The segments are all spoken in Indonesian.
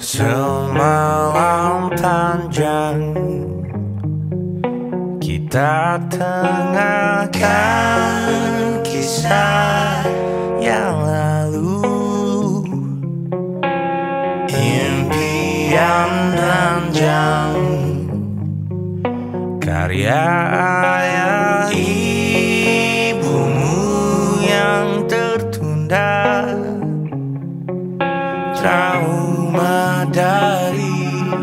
Semalam panjang kita tengahkan kisah yang lalu, impian ranjang karya ayah ibumu yang tertunda, trauma dari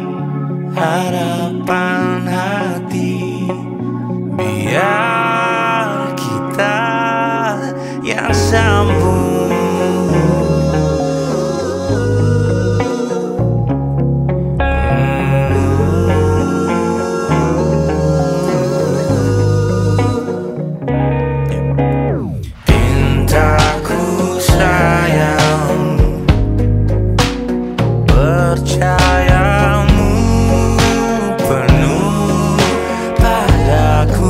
harapan hati. Biar kita yang sambung. Pintaku sayang, percayamu penuh padaku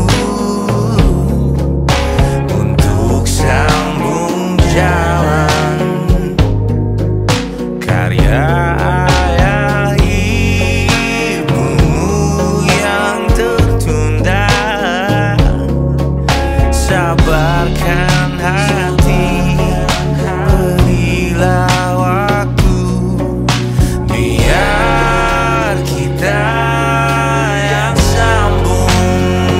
untuk sambung jalan karya ayah ibumu yang tertunda. Sabarkan hati, berilah waktu, biar kita yang sambung.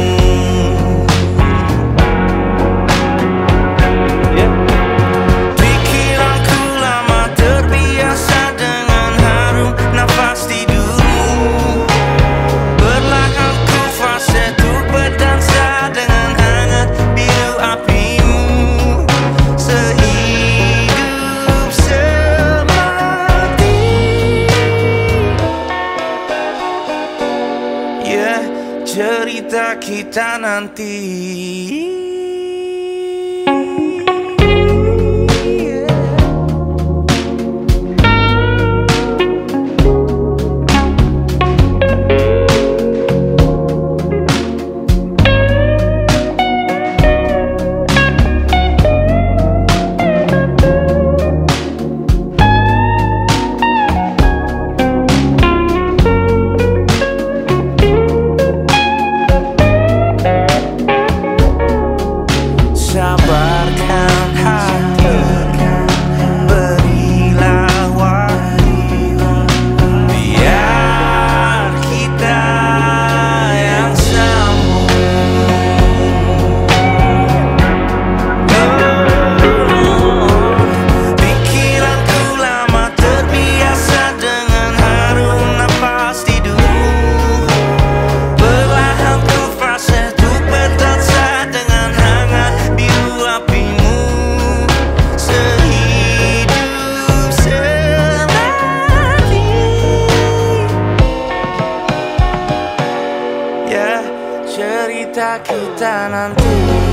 Pikiranku lama terbiasa dengan harum nafas tidurmu. Perlahan ku fase untuk berdansa dengan hangat biru apimu. Sehidup semati, ya cerita kita nanti. Sabarkan hati, berilah waktu, biar kita yang sambung. Pikiranku lama terbiasa dengan harum nafas tidurmu. Perlahan ku fase untuk berdansa dengan hangat biru apimu. Sehidup semati, ya cerita kita nanti.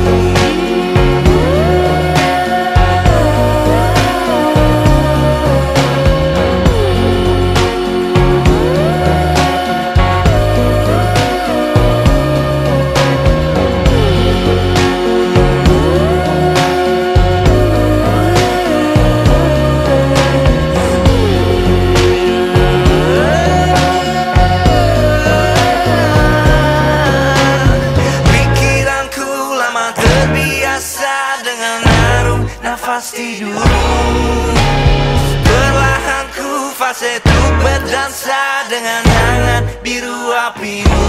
Pikiranku lama terbiasa dengan harum nafas tidurmu. Perlahan ku fase untuk berdansa dengan hangat biru apimu.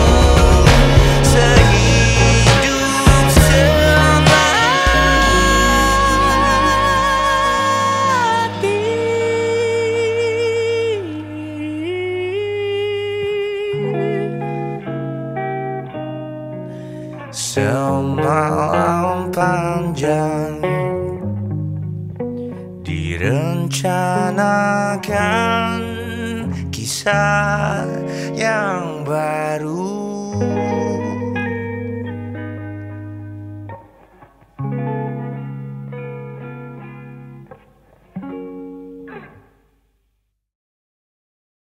Sehidup semati, semalam panjang direncanakan kisah yang baru.